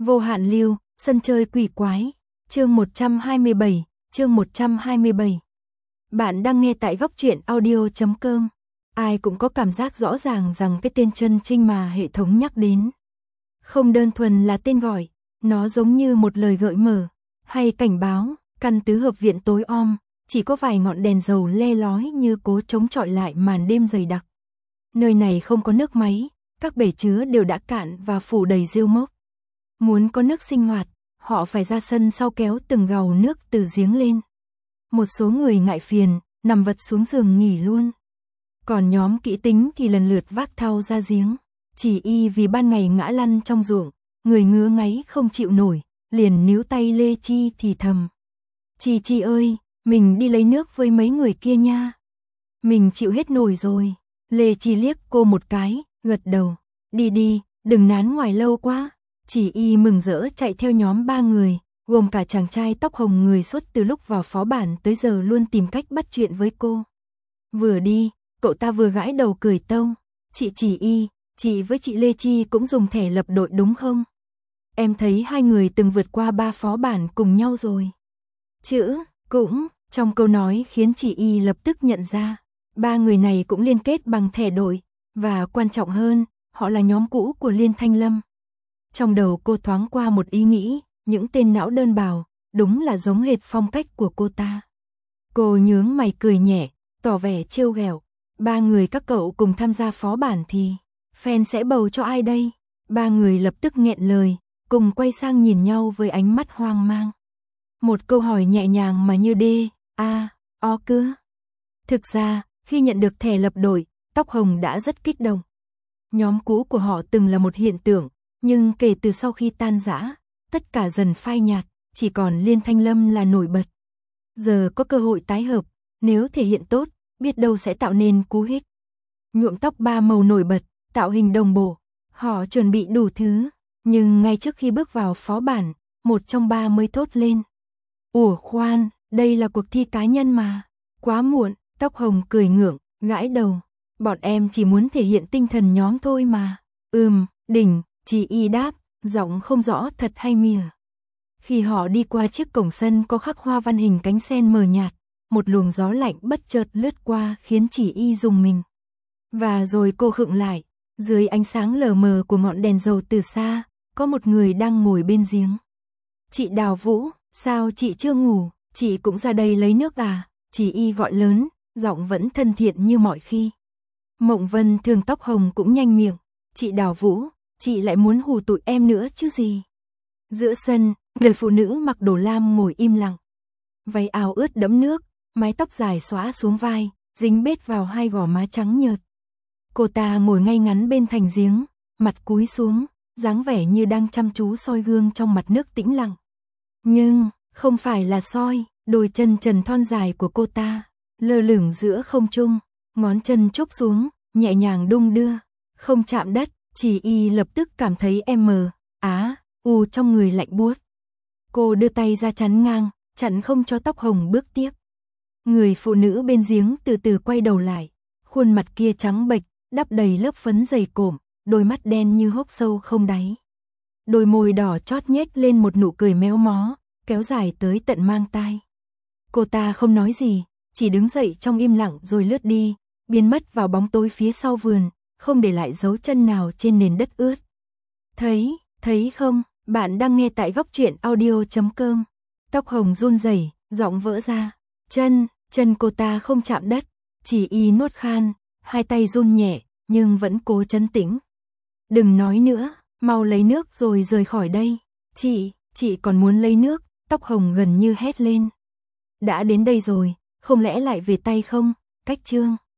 Vô hạn lưu, sân chơi quỷ quái, chương 127. Bạn đang nghe tại góc truyện audio.com. Ai cũng có cảm giác rõ ràng rằng cái tên Chân Trinh mà hệ thống nhắc đến không đơn thuần là tên gọi, nó giống như một lời gợi mở hay cảnh báo. Căn tứ hợp viện tối om, chỉ có vài ngọn đèn dầu le lói như cố chống chọi lại màn đêm dày đặc. Nơi này không có nước máy, các bể chứa đều đã cạn và phủ đầy rêu mốc. Muốn có nước sinh hoạt, họ phải ra sân sau kéo từng gầu nước từ giếng lên. Một số người ngại phiền, nằm vật xuống giường nghỉ luôn. Còn nhóm kỹ tính thì lần lượt vác thau ra giếng. Chỉ y vì ban ngày ngã lăn trong ruộng, người ngứa ngáy không chịu nổi, liền níu tay Lê Chi thì thầm. Chi ơi, mình đi lấy nước với mấy người kia nha. Mình chịu hết nổi rồi. Lê Chi liếc cô một cái, gật đầu. Đi, đừng nán ngoài lâu quá. Chỉ y mừng rỡ chạy theo nhóm 3 người, gồm cả chàng trai tóc hồng người suốt từ lúc vào phó bản tới giờ luôn tìm cách bắt chuyện với cô. Vừa đi, cậu ta vừa gãi đầu cười tâu. Chị với chị Lê Chi cũng dùng thẻ lập đội đúng không? Em thấy hai người từng vượt qua 3 phó bản cùng nhau rồi. Cũng, trong câu nói khiến chị y lập tức nhận ra, 3 người này cũng liên kết bằng thẻ đội, và quan trọng hơn, họ là nhóm cũ của Liên Thanh Lâm. Trong đầu cô thoáng qua một ý nghĩ, những tên não đơn bào, đúng là giống hệt phong cách của cô ta. Cô nhướng mày cười nhẹ, tỏ vẻ trêu ghẹo. 3 người các cậu cùng tham gia phó bản thì, fan sẽ bầu cho ai đây? 3 người lập tức nghẹn lời, cùng quay sang nhìn nhau với ánh mắt hoang mang. Một câu hỏi nhẹ nhàng mà như o cưa. Thực ra, khi nhận được thẻ lập đội, tóc hồng đã rất kích động. Nhóm cũ của họ từng là một hiện tượng, nhưng kể từ sau khi tan rã, tất cả dần phai nhạt, chỉ còn Liên Thanh Lâm là nổi bật. Giờ có cơ hội tái hợp, nếu thể hiện tốt, biết đâu sẽ tạo nên cú hích. Nhuộm tóc 3 màu nổi bật, tạo hình đồng bộ, họ chuẩn bị đủ thứ, nhưng ngay trước khi bước vào phó bản, một trong 3 mới thốt lên. Ủa khoan, đây là cuộc thi cá nhân mà, quá muộn. Tóc hồng cười ngượng, gãi đầu. Bọn em chỉ muốn thể hiện tinh thần nhóm thôi mà. Đỉnh, chị y đáp, giọng không rõ thật hay mỉa. Khi họ đi qua chiếc cổng sân có khắc hoa văn hình cánh sen mờ nhạt, một luồng gió lạnh bất chợt lướt qua khiến chỉ y rùng mình. Và rồi cô khựng lại, dưới ánh sáng lờ mờ của ngọn đèn dầu từ xa, có một người đang ngồi bên giếng. Chị Đào Vũ, sao chị chưa ngủ, chị cũng ra đây lấy nước à? Chỉ y gọi lớn, giọng vẫn thân thiện như mọi khi. Mộng Vân thường tóc hồng cũng nhanh miệng. Chị Đào Vũ, chị lại muốn hù tụi em nữa chứ gì. Giữa sân, người phụ nữ mặc đồ lam ngồi im lặng. Váy áo ướt đẫm nước, mái tóc dài xõa xuống vai, dính bết vào hai gò má trắng nhợt. Cô ta ngồi ngay ngắn bên thành giếng, mặt cúi xuống, dáng vẻ như đang chăm chú soi gương trong mặt nước tĩnh lặng. Nhưng, không phải là soi, đôi chân trần thon dài của cô ta lơ lửng giữa không trung, ngón chân chúc xuống, nhẹ nhàng đung đưa, không chạm đất. Chỉ y lập tức cảm thấy trong người lạnh buốt. Cô đưa tay ra chắn ngang, chặn không cho tóc hồng bước tiếp. Người phụ nữ bên giếng từ từ quay đầu lại, khuôn mặt kia trắng bệch, đắp đầy lớp phấn dày cộm, đôi mắt đen như hốc sâu không đáy. Đôi môi đỏ chót nhếch lên một nụ cười méo mó, kéo dài tới tận mang tai. Cô ta không nói gì, chỉ đứng dậy trong im lặng rồi lướt đi, biến mất vào bóng tối phía sau vườn, không để lại dấu chân nào trên nền đất ướt. Thấy không, bạn đang nghe tại góc truyện audio.com. Tóc hồng run rẩy, giọng vỡ ra. Chân cô ta không chạm đất, chỉ y nuốt khan, hai tay run nhẹ, nhưng vẫn cố trấn tĩnh. Đừng nói nữa, mau lấy nước rồi rời khỏi đây. Chị còn muốn lấy nước, tóc hồng gần như hét lên. Đã đến đây rồi, không lẽ lại về tay không? Cách chương.